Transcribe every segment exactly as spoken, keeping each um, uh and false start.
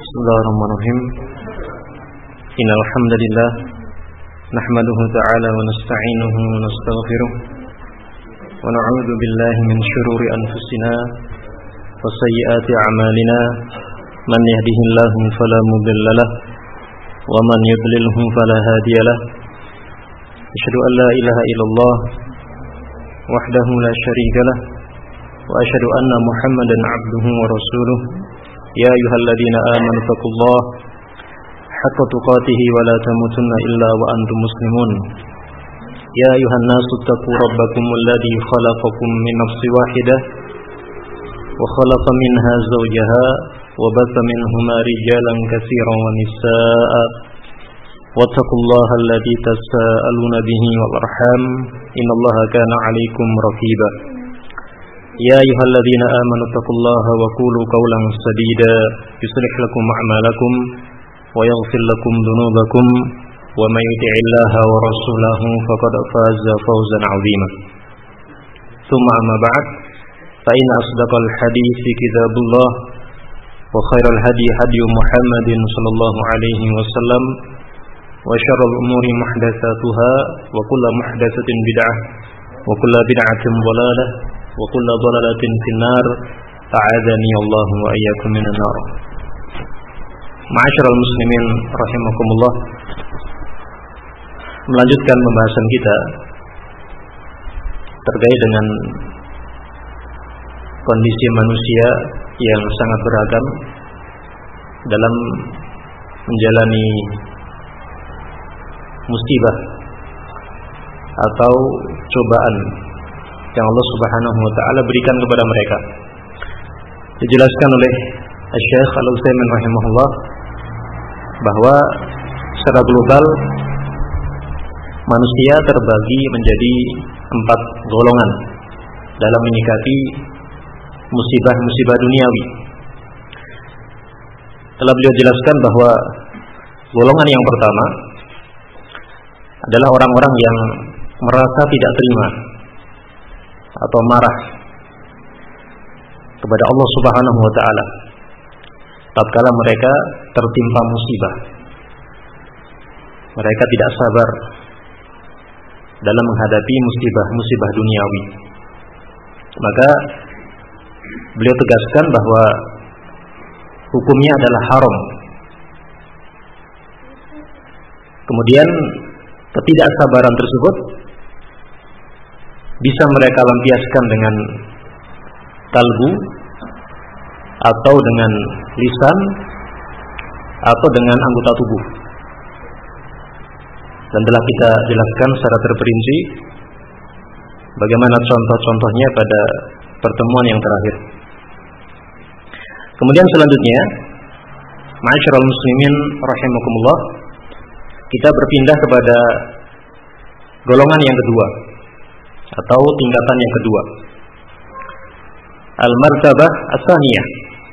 Bismillahirrahmanirrahim. Innal hamdalillah nahmaduhu ta'ala wa nasta'inuhu wa nastaghfiruh wa na'udzu billahi min shururi anfusina wa sayyiati a'malina. Man yahdihillahu fala mudilla lahu wa man yudlilhu fala hadiya lahu. Asyhadu an la ilaha illallah wahdahu la syarika lahu wa asyhadu anna Muhammadan 'abduhu wa rasuluh. Ya ayyuhalladzina amanu taqullaha haqqa tuqatih wa la tamutunna illa wa antum muslimun. Ya ayyuhan nasu taqu rabbakumul ladzi khalaqakum min nafsin wahidah wa khalaqa minha zawjaha wa batha minhuma rijalan katsiran wa nisaa'a wattaqullaha alladzi tasaaluna bihi wal arham innallaha kana 'alaikum raqiba. Ya ayyuhalladzina amanu taqullaha wa qulu qawlan sadida yuslih lakum a'malakum wa yaghfir lakum dhunubakum wa may yuti'illaha wa rasulahu faqad faza fawzan 'azima. Tsumma amma ba'd, fa inna asdaqal hadithi kitabullah wa khairal hadi hadi Muhammadin sallallahu alaihi wasallam wa syarrul umuri muhdatsatuha wa kullu muhdatsatin bid'ah wa kullu bid'atin dhalalah wa kullu dhalalatin finnar. A'adzani Allah wa iyyakum minan nar. Ma'asyiral muslimin rahimakumullah. Melanjutkan pembahasan kita terkait dengan kondisi manusia yang sangat beragam dalam menjalani musibah atau cobaan yang Allah Subhanahu wa taala berikan kepada mereka. Dijelaskan oleh Syekh Al-Utsaimin rahimahullah bahwa secara global manusia terbagi menjadi empat golongan dalam menyikapi musibah-musibah duniawi. Telah beliau jelaskan bahwa golongan yang pertama adalah orang-orang yang merasa tidak terima atau marah kepada Allah Subhanahu wa taala tatkala mereka tertimpa musibah. Mereka tidak sabar dalam menghadapi musibah-musibah duniawi. Maka beliau tegaskan bahwa hukumnya adalah haram. Kemudian ketidaksabaran tersebut bisa mereka lampiaskan dengan kalbu atau dengan lisan atau dengan anggota tubuh. Dan telah kita jelaskan secara terperinci bagaimana contoh-contohnya pada pertemuan yang terakhir. Kemudian selanjutnya, ma'asyiral muslimin rahimakumullah, kita berpindah kepada golongan yang kedua atau tingkatan yang kedua, al-martabah as-saniyah.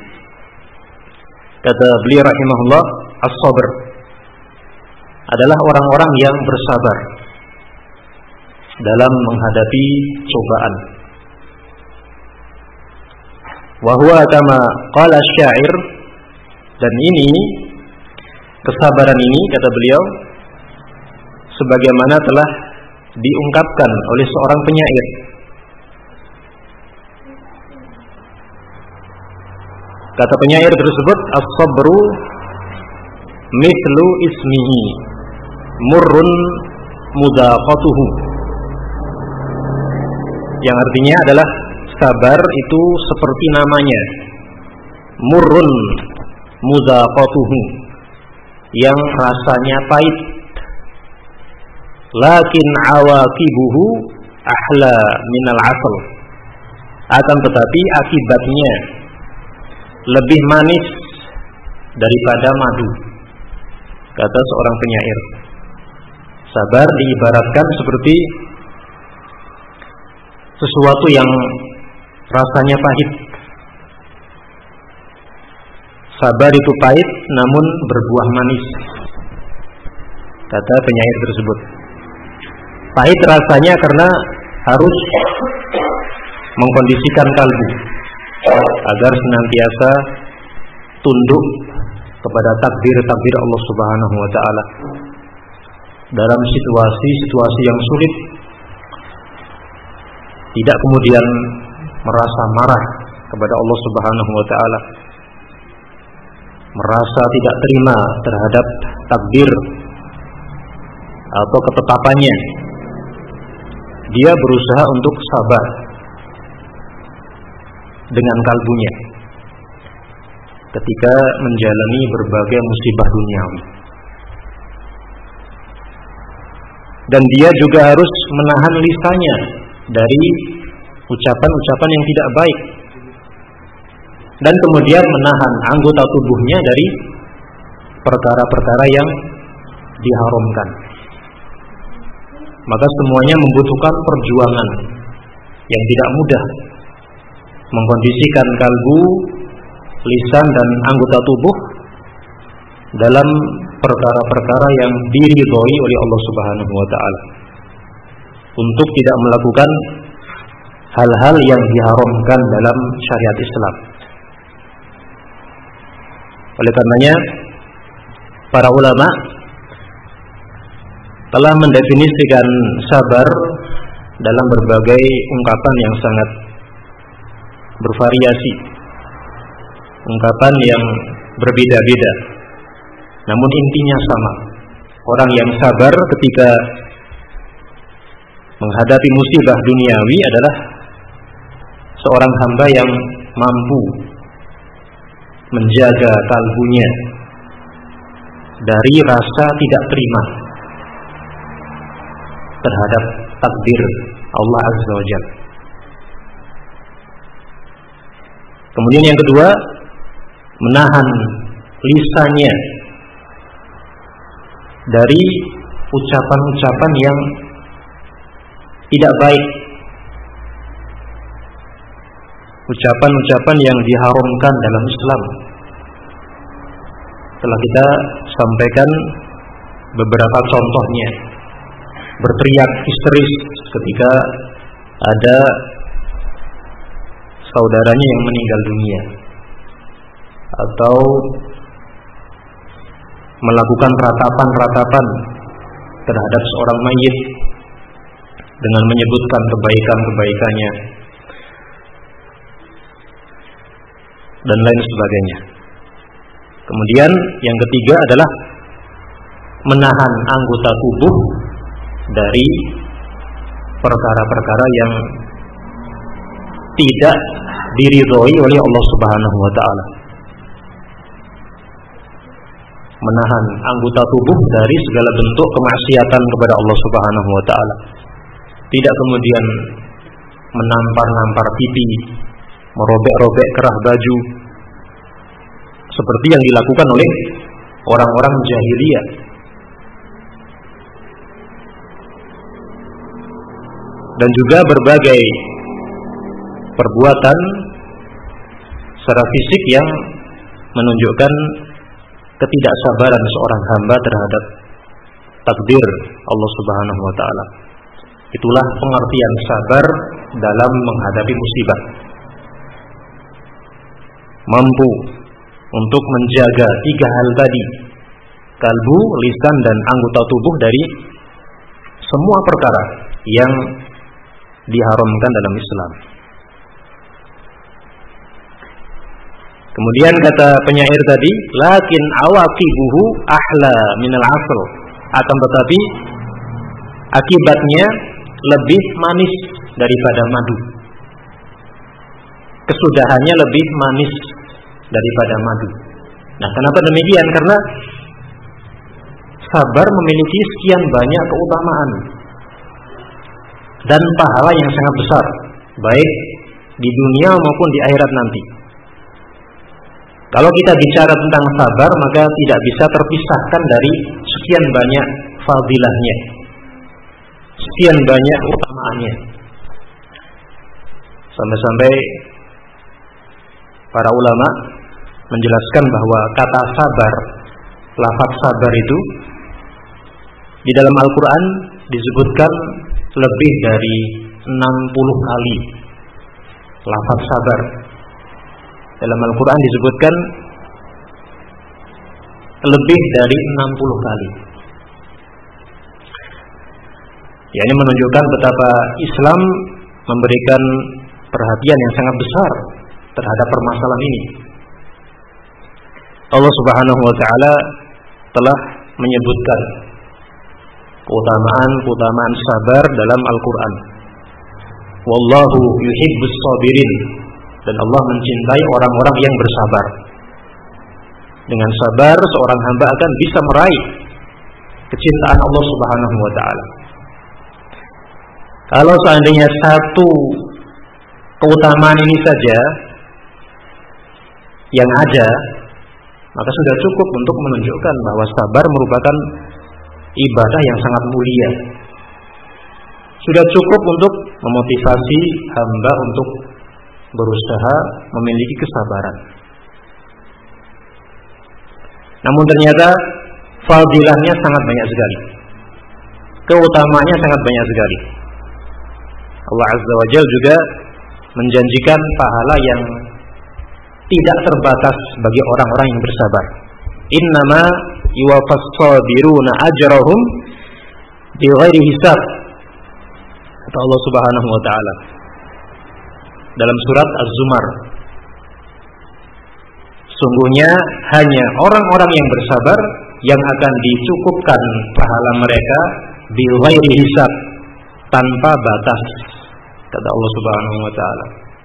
Kata beliau rahimahullah, as-sabr adalah orang-orang yang bersabar dalam menghadapi cobaan. Wa huwa kama qala syair, dan ini kesabaran ini kata beliau sebagaimana telah diungkapkan oleh seorang penyair. Kata penyair tersebut, as-sabru mithlu ismihi murrun mudaqatuhu, yang artinya adalah sabar itu seperti namanya, murrun mudaqatuhu, yang rasanya pahit, lakin awaqibuhu ahla minal asal, akan tetapi akibatnya lebih manis daripada madu. Kata seorang penyair, sabar diibaratkan seperti sesuatu yang rasanya pahit. Sabar itu pahit namun berbuah manis, kata penyair tersebut. Pahit rasanya karena harus mengkondisikan kalbu agar senantiasa tunduk kepada takdir-takdir Allah Subhanahu wa taala. Dalam situasi-situasi yang sulit, tidak kemudian merasa marah kepada Allah Subhanahu wa taala, merasa tidak terima terhadap takdir atau ketetapannya. Dia berusaha untuk sabar dengan kalbunya ketika menjalani berbagai musibah duniawi. Dan dia juga harus menahan lisannya dari ucapan-ucapan yang tidak baik, dan kemudian menahan anggota tubuhnya dari perkara-perkara yang diharamkan. Maka semuanya membutuhkan perjuangan yang tidak mudah, mengkondisikan kalbu, lisan dan anggota tubuh dalam perkara-perkara yang diridhoi oleh Allah Subhanahu wa taala, untuk tidak melakukan hal-hal yang diharamkan dalam syariat Islam. Oleh karenanya, para ulama telah mendefinisikan sabar dalam berbagai ungkapan yang sangat bervariasi, ungkapan yang berbeda-beda, namun intinya sama. Orang yang sabar ketika menghadapi musibah duniawi adalah seorang hamba yang mampu menjaga kalbunya dari rasa tidak terima terhadap takdir Allah Azza wa Jalla. Kemudian yang kedua, menahan lisannya dari ucapan-ucapan yang tidak baik, ucapan-ucapan yang diharamkan dalam Islam. Telah kita sampaikan beberapa contohnya. Berteriak histeris ketika ada saudaranya yang meninggal dunia, atau melakukan ratapan-ratapan terhadap seorang mayit dengan menyebutkan kebaikan-kebaikannya dan lain sebagainya. Kemudian yang ketiga adalah menahan anggota tubuh dari perkara-perkara yang tidak diridhoi oleh Allah Subhanahu wa taala. Menahan anggota tubuh dari segala bentuk kemaksiatan kepada Allah Subhanahu wa taala. Tidak kemudian menampar-nampar pipi, merobek-robek kerah baju seperti yang dilakukan oleh orang-orang jahiliyah. Dan juga berbagai perbuatan secara fisik yang menunjukkan ketidaksabaran seorang hamba terhadap takdir Allah Subhanahu wa taala. Itulah pengertian sabar dalam menghadapi musibah. Mampu untuk menjaga tiga hal tadi, kalbu, lisan dan anggota tubuh, dari semua perkara yang diharamkan dalam Islam. Kemudian kata penyair tadi, lakin awaqibuhu ahla minal asl, akan tetapi akibatnya lebih manis daripada madu. Kesudahannya lebih manis daripada madu. Nah, kenapa demikian? Karena sabar memiliki sekian banyak keutamaan dan pahala yang sangat besar, baik di dunia maupun di akhirat nanti. Kalau kita bicara tentang sabar, maka tidak bisa terpisahkan dari sekian banyak fadilahnya, sekian banyak keutamaannya. Sampai-sampai para ulama menjelaskan bahwa kata sabar, lafaz sabar itu di dalam Al-Quran disebutkan lebih dari enam puluh kali. Lafaz sabar dalam Al-Quran disebutkan lebih dari enam puluh kali. Ya, ini menunjukkan betapa Islam memberikan perhatian yang sangat besar terhadap permasalahan ini. Allah Subhanahu wa taala telah menyebutkan keutamaan-keutamaan sabar dalam Al-Qur'an. Wallahu yuhibbus sabirin, dan Allah mencintai orang-orang yang bersabar. Dengan sabar seorang hamba akan bisa meraih kecintaan Allah Subhanahu wa taala. Kalau seandainya satu keutamaan ini saja yang ada, maka sudah cukup untuk menunjukkan bahwa sabar merupakan ibadah yang sangat mulia. Sudah cukup untuk memotivasi hamba untuk berusaha memiliki kesabaran. Namun ternyata fadilahnya sangat banyak sekali, keutamaannya sangat banyak sekali. Allah Azza wa Jalla juga menjanjikan pahala yang tidak terbatas bagi orang-orang yang bersabar. Innama yuwaffas sabiruna ajrahum bighairi hisab, kata Allah Subhanahu wa taala dalam surat Az-Zumar. Sungguhnya hanya orang-orang yang bersabar yang akan dicukupkan pahala mereka bighairi hisab, tanpa batas, kata Allah Subhanahu wa taala.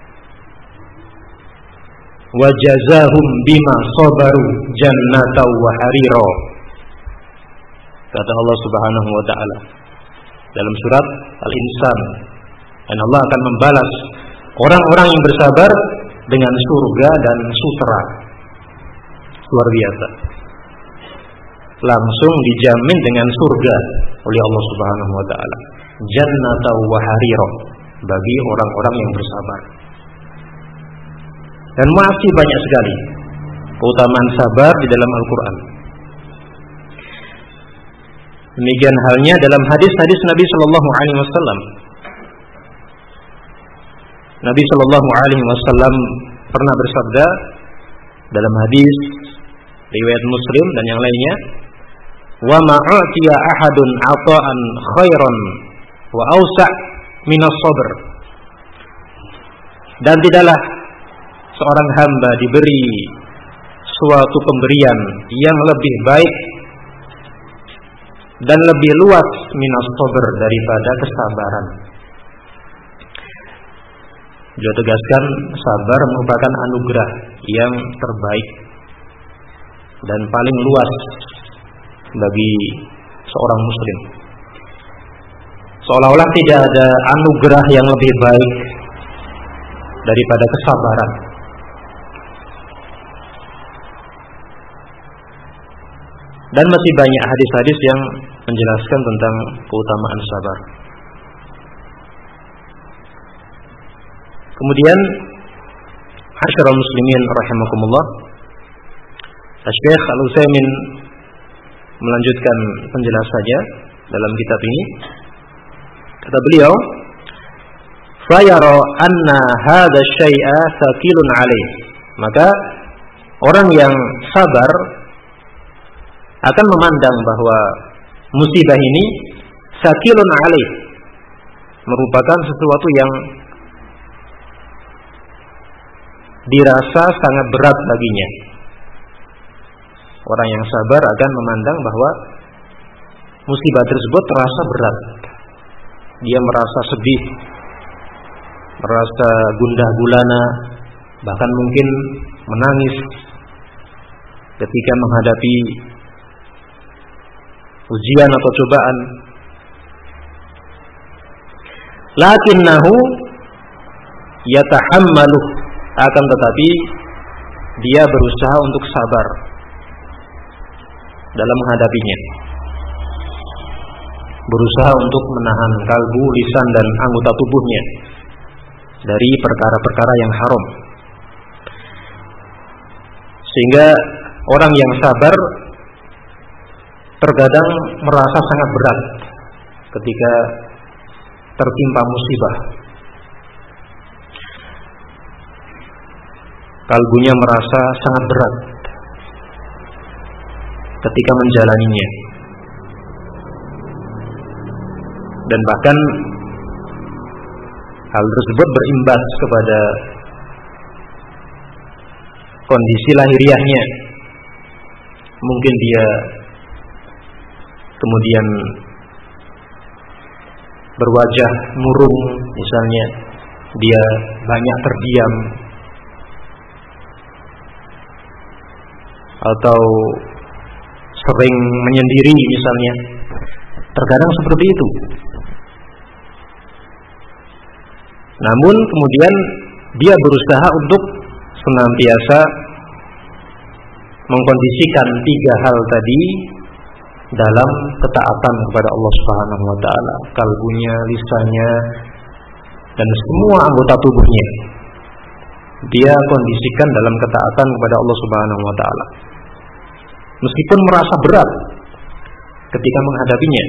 Wa jazahum bima sabaru jannatan wa harira, kata Allah Subhanahu wa taala dalam surat Al-Insan. Dan Allah akan membalas orang-orang yang bersabar dengan surga dan sutera. Luar biasa. Langsung dijamin dengan surga oleh Allah Subhanahu wa taala. Jannatan wa harira, bagi orang-orang yang bersabar. Dan masih banyak sekali keutamaan sabar di dalam Al-Quran. Demikian halnya dalam hadis-hadis Nabi Sallallahu Alaihi Wasallam. Nabi Sallallahu Alaihi Wasallam pernah bersabda dalam hadis riwayat Muslim dan yang lainnya, wa ma'utiya ahadun ata'an khairan wa awsa' minas sabr, dan tidaklah seorang hamba diberi suatu pemberian yang lebih baik dan lebih luas minas sabr, daripada kesabaran. Dia tegaskan sabar merupakan anugerah yang terbaik dan paling luas bagi seorang muslim. Seolah-olah tidak ada anugerah yang lebih baik daripada kesabaran. Dan masih banyak hadis-hadis yang menjelaskan tentang keutamaan sabar. Kemudian Asyrul muslimin rahimakumullah, Syekh Al-Utsaimin melanjutkan penjelasannya dalam kitab ini. Kata beliau, fayara anna hadha syai'a thaqilun alaih, maka orang yang sabar akan memandang bahwa musibah ini thaqilun alaih, merupakan sesuatu yang dirasa sangat berat baginya. Orang yang sabar akan memandang bahwa musibah tersebut terasa berat. Dia merasa sedih, merasa gundah gulana, bahkan mungkin menangis ketika menghadapi ujian atau cobaan. Lakinnahu yatahammalu, akan tetapi dia berusaha untuk sabar dalam menghadapinya, berusaha untuk menahan kalbu, lisan dan anggota tubuhnya dari perkara-perkara yang haram. Sehingga orang yang sabar terkadang merasa sangat berat ketika tertimpa musibah. Kalbunya merasa sangat berat. ketika menjalaninya. Dan bahkan hal tersebut berimbas kepada kondisi lahiriahnya. Mungkin dia kemudian berwajah murung, misalnya dia banyak terdiam, atau sering menyendiri misalnya. Terkadang seperti itu. Namun kemudian dia berusaha untuk senantiasa mengkondisikan tiga hal tadi dalam ketaatan kepada Allah Subhanahu wa taala, kalbunya, lisannya, dan semua anggota tubuhnya. Dia kondisikan dalam ketaatan kepada Allah Subhanahu wa taala. Meskipun merasa berat ketika menghadapinya.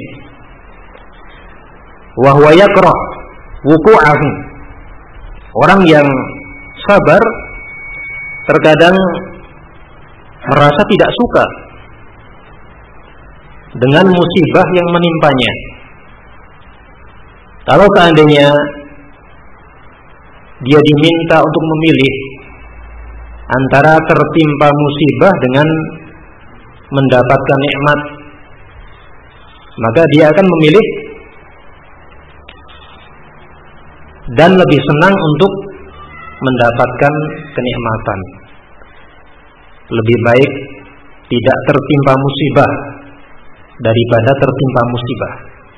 Wa huwa yakrah wuqu'ahu. Orang yang sabar terkadang merasa tidak suka dengan musibah yang menimpanya. Kalau seandainya dia diminta untuk memilih antara tertimpa musibah dengan mendapatkan nikmat, maka dia akan memilih dan lebih senang untuk mendapatkan kenikmatan. Lebih baik tidak tertimpa musibah daripada tertimpa musibah.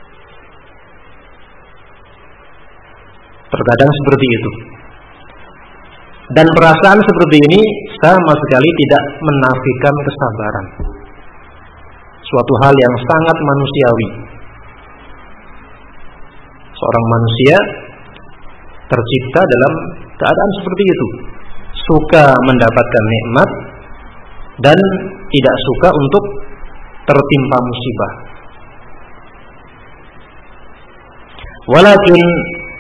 Terkadang seperti itu. Dan perasaan seperti ini sama sekali tidak menafikan kesabaran. Suatu hal yang sangat manusiawi. Seorang manusia tercipta dalam keadaan seperti itu, suka mendapatkan nikmat dan tidak suka untuk tertimpa musibah. Walakin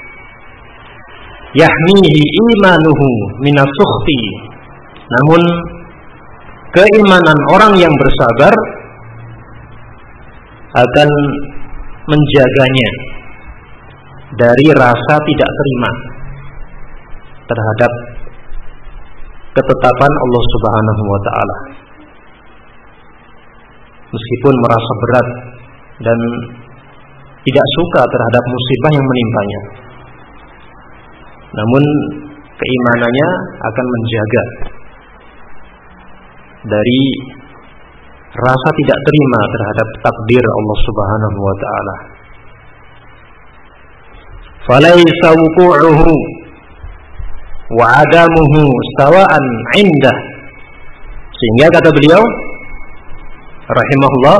yahmihi imanuhu minas sukhti. Namun keimanan orang yang bersabar akan menjaganya dari rasa tidak terima terhadap ketetapan Allah Subhanahu wa taala. Meskipun merasa berat dan tidak suka terhadap musibah yang menimpanya, namun keimanannya akan menjaga dari rasa tidak terima terhadap takdir Allah Subhanahu wa taala. Falaisa wuqu'uhu wa adamuhu sawa'an 'indah. Sehingga kata beliau rahimahullah,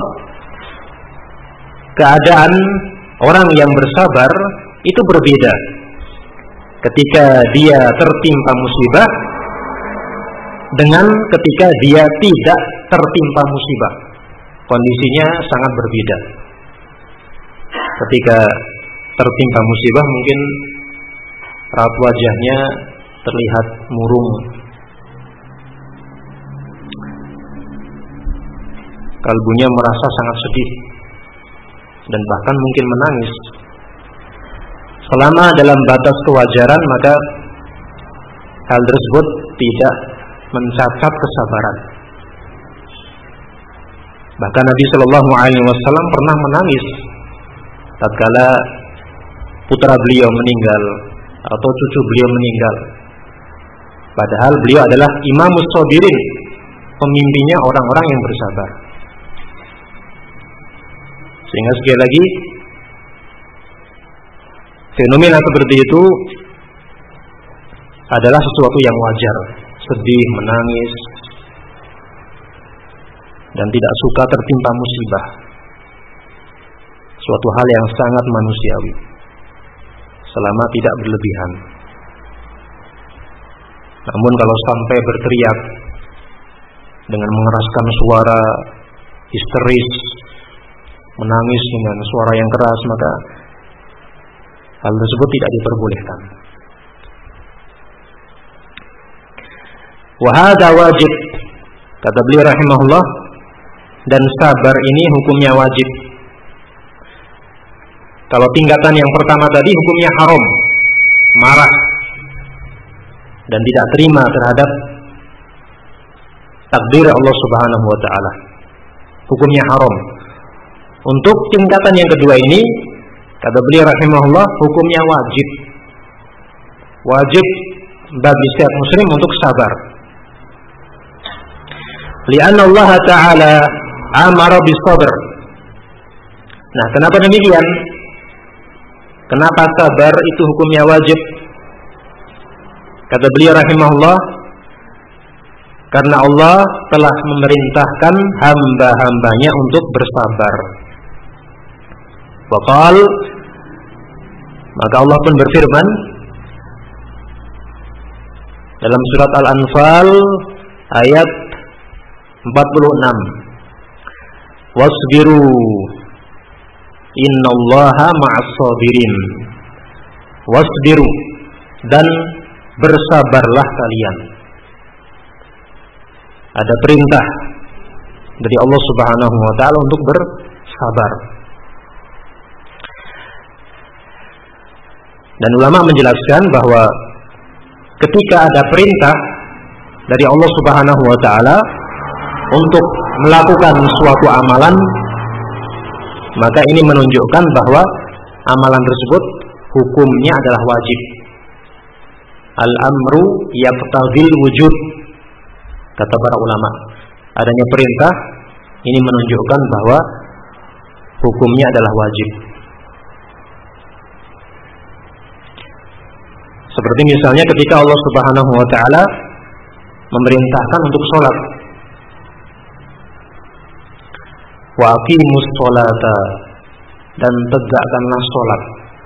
keadaan orang yang bersabar itu berbeda ketika dia tertimpa musibah dengan ketika dia tidak tertimpa musibah. Kondisinya sangat berbeda. Ketika tertimpa musibah mungkin raut wajahnya terlihat murung, kalbunya merasa sangat sedih dan bahkan mungkin menangis. Selama dalam batas kewajaran, maka hal tersebut tidak mencacat kesabaran. Bahkan Nabi Shallallahu Alaihi Wasallam pernah menangis tatkala putra beliau meninggal atau cucu beliau meninggal. Padahal beliau adalah imamus sabirin, pemimpinnya orang-orang yang bersabar. Sehingga sekali lagi fenomena seperti itu adalah sesuatu yang wajar. Sedih, menangis, dan tidak suka tertimpa musibah, suatu hal yang sangat manusiawi selama tidak berlebihan. Namun kalau sampai berteriak dengan mengeraskan suara, histeris, menangis dengan suara yang keras, maka hal tersebut tidak diperbolehkan. Wa hadza wajib, kata beliau rahimahullah, dan sabar ini hukumnya wajib. Kalau tingkatan yang pertama tadi hukumnya haram, marah dan tidak terima terhadap takdir Allah Subhanahu wa taala. Hukumnya haram. Untuk tingkatan yang kedua ini, kata beliau rahimahullah, hukumnya wajib. Wajib bagi setiap muslim untuk sabar. Li'anna Allah Ta'ala amara bis-sabr. Nah, kenapa demikian? Kenapa sabar itu hukumnya wajib? Kata beliau rahimahullah, karena Allah telah memerintahkan hamba-hambanya untuk bersabar. Waqal, maka Allah pun berfirman dalam surat Al-Anfal ayat empat puluh enam, wasbiru innallaha ma'as sabirin. Wasbiru, dan bersabarlah kalian. Ada perintah dari Allah Subhanahu wa taala untuk bersabar. Dan ulama menjelaskan bahwa ketika ada perintah dari Allah Subhanahu wa taala untuk melakukan suatu amalan, maka ini menunjukkan bahwa amalan tersebut hukumnya adalah wajib. Al-amru yaqtadil wujud, kata para ulama. Adanya perintah ini menunjukkan bahwa hukumnya adalah wajib. Seperti misalnya ketika Allah Subhanahu wa taala memerintahkan untuk sholat. Wa aqimus sholata, dan tegakkanlah sholat,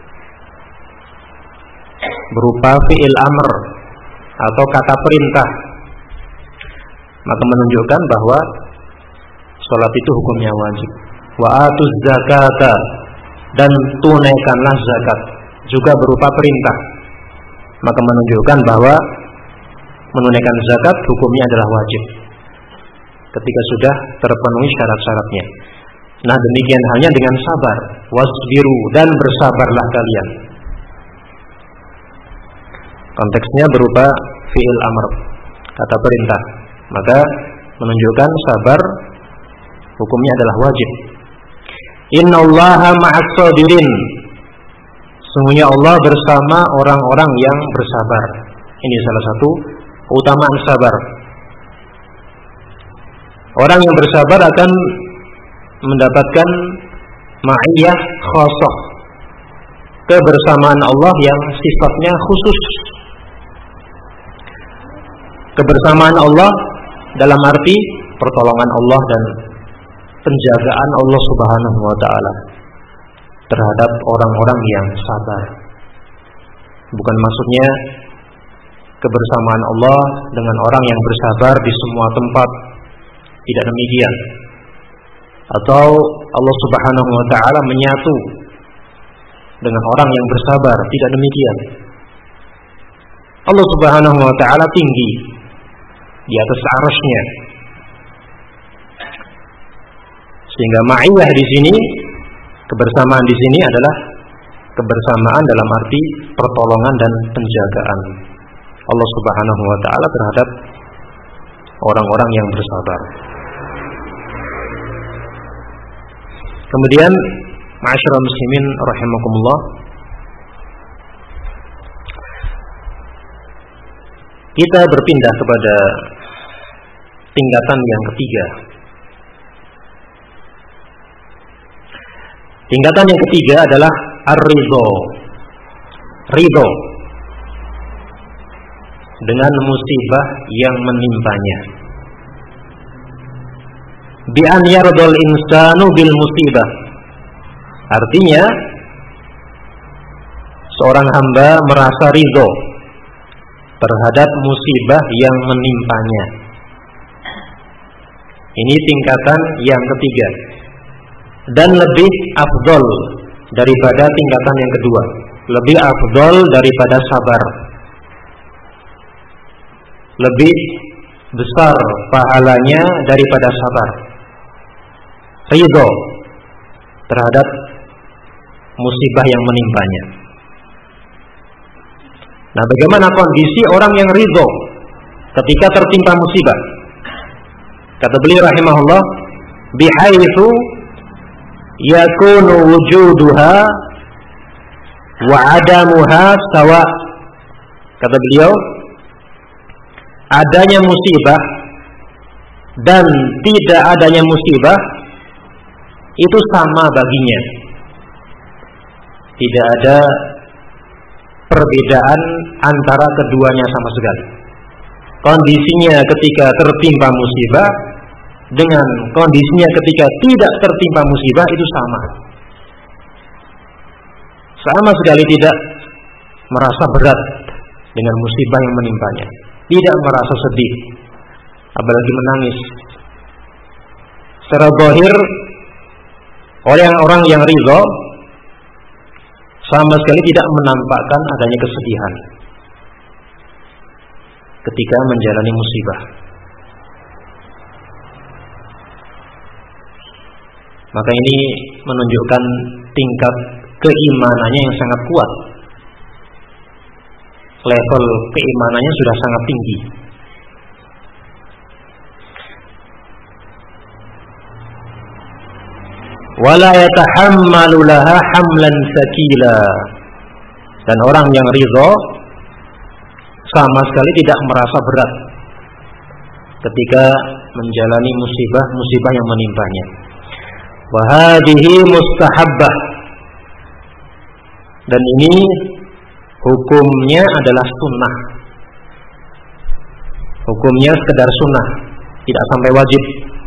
berupa fi'il amr atau kata perintah, maka menunjukkan bahwa sholat itu hukumnya wajib. Wa atuz zakata, dan tunaikanlah zakat, juga berupa perintah, maka menunjukkan bahwa menunaikan zakat hukumnya adalah wajib ketika sudah terpenuhi syarat-syaratnya. Nah, demikian halnya dengan sabar. Wasbiru, dan bersabarlah kalian. Konteksnya berupa fi'il amr, kata perintah, maka menunjukkan sabar hukumnya adalah wajib. Innallaha ma'as sabirin. Sungguhnya Allah bersama orang-orang yang bersabar. Ini salah satu keutamaan sabar. Orang yang bersabar akan mendapatkan ma'iyah khasah, kebersamaan Allah yang sifatnya khusus. Kebersamaan Allah dalam arti pertolongan Allah dan penjagaan Allah Subhanahu wa taala terhadap orang-orang yang sabar. Bukan maksudnya kebersamaan Allah dengan orang yang bersabar di semua tempat, tidak demikian. Atau Allah Subhanahu wa taala menyatu dengan orang yang bersabar, tidak demikian. Allah Subhanahu wa taala tinggi di atas arasy-Nya, sehingga ma'iyah di sini, kebersamaan di sini adalah kebersamaan dalam arti pertolongan dan penjagaan Allah Subhanahu wa taala terhadap orang-orang yang bersabar. Kemudian, ma'asyiral muslimin rahimakumullah, kita berpindah kepada tingkatan yang ketiga. Tingkatan yang ketiga adalah ar-ridho. Ridho dengan musibah yang menimpanya. Bi an yardal insanu bil musibah. Artinya seorang hamba merasa ridho terhadap musibah yang menimpanya. Ini tingkatan yang ketiga, dan lebih afdol daripada tingkatan yang kedua. Lebih afdol daripada sabar. Lebih besar pahalanya daripada sabar. ridho terhadap musibah yang menimpanya. Nah, bagaimana kondisi orang yang ridho ketika tertimpa musibah? Kata beliau rahimahullah, bihaitsu yakunu wujuduha wa adamuha sawa. Kata beliau, adanya musibah dan tidak adanya musibah itu sama baginya. Tidak ada perbedaan antara keduanya sama sekali. Kondisinya ketika tertimpa musibah dengan kondisinya ketika tidak tertimpa musibah itu sama. Sama sekali tidak merasa berat dengan musibah yang menimpanya, tidak merasa sedih, apalagi menangis. Secara zahir orang-orang yang ridho sama sekali tidak menampakkan adanya kesedihan ketika menjalani musibah. Maka ini menunjukkan tingkat keimanannya yang sangat kuat. Level keimanannya sudah sangat tinggi. Wala yatahammalu laha hamlan sakila. Dan orang yang ridho sama sekali tidak merasa berat ketika menjalani musibah-musibah yang menimpanya. Wa hadhihi mustahabbah. Dan ini hukumnya adalah sunnah. Hukumnya sekedar sunnah, tidak sampai wajib.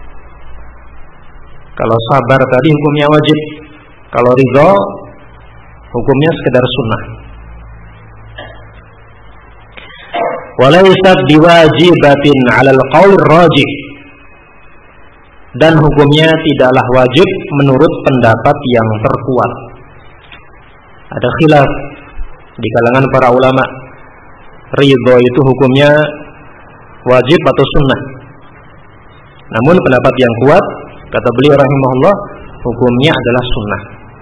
Kalau sabar tadi hukumnya wajib, kalau ridho hukumnya sekedar sunnah. Walaysat biwajibatin 'alal qaul rajih. Dan hukumnya tidaklah wajib menurut pendapat yang terkuat. Ada khilaf di kalangan para ulama, ridho itu hukumnya wajib atau sunnah. Namun pendapat yang kuat, kata beliau rahimahullah, hukumnya adalah sunnah.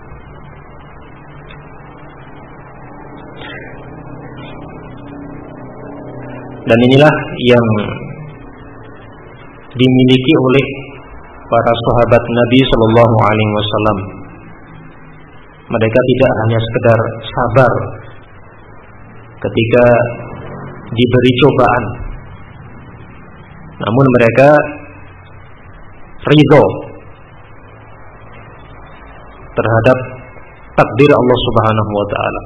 Dan inilah yang dimiliki oleh para sahabat Nabi Sallallahu Alaihi Wasallam. Mereka tidak hanya sekedar sabar ketika diberi cobaan, namun mereka ridho terhadap takdir Allah Subhanahu wa taala.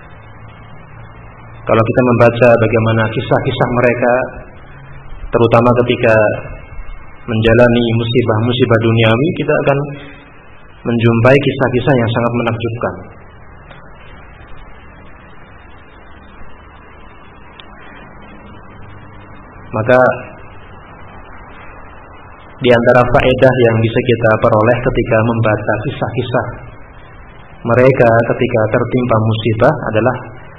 Kalau kita membaca bagaimana kisah-kisah mereka, terutama ketika menjalani musibah-musibah duniawi, kita akan menjumpai kisah-kisah yang sangat menakjubkan. Maka di antara faedah yang bisa kita peroleh ketika membaca kisah-kisah mereka ketika tertimpa musibah adalah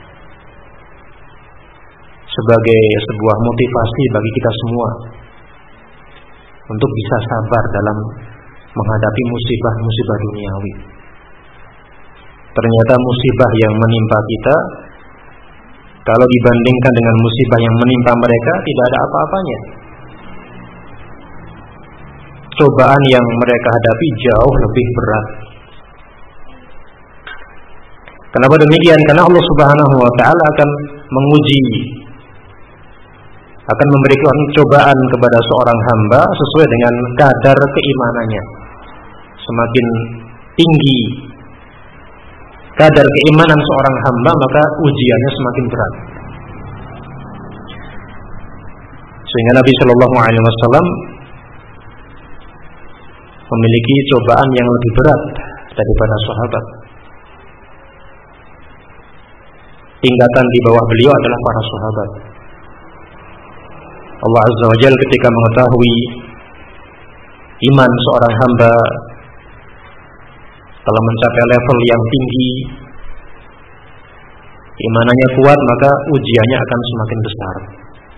sebagai sebuah motivasi bagi kita semua untuk bisa sabar dalam menghadapi musibah-musibah duniawi. Ternyata musibah yang menimpa kita, kalau dibandingkan dengan musibah yang menimpa mereka, tidak ada apa-apanya. Cobaan yang mereka hadapi jauh lebih berat. Kenapa demikian? Karena Allah Subhanahu wa taala akan menguji, akan memberikan cobaan kepada seorang hamba sesuai dengan kadar keimanannya. Semakin tinggi kadar keimanan seorang hamba, maka ujiannya semakin berat. Sehingga Nabi Shallallahu Alaihi Wasallam memiliki cobaan yang lebih berat daripada sahabat. Tingkatan di bawah beliau adalah para sahabat. Allah Azza wa Jalla ketika mengetahui iman seorang hamba telah mencapai level yang tinggi, imanannya kuat, maka ujiannya akan semakin besar.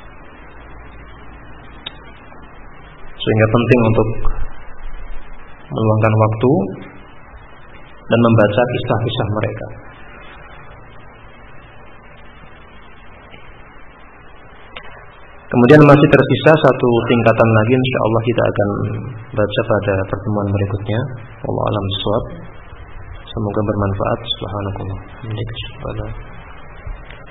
Sehingga penting untuk meluangkan waktu dan membaca kisah-kisah mereka. Kemudian masih tersisa satu tingkatan lagi, insyaallah kita akan baca pada pertemuan berikutnya. Wallahu a'lam bishawab. Semoga bermanfaat. Subhanallah.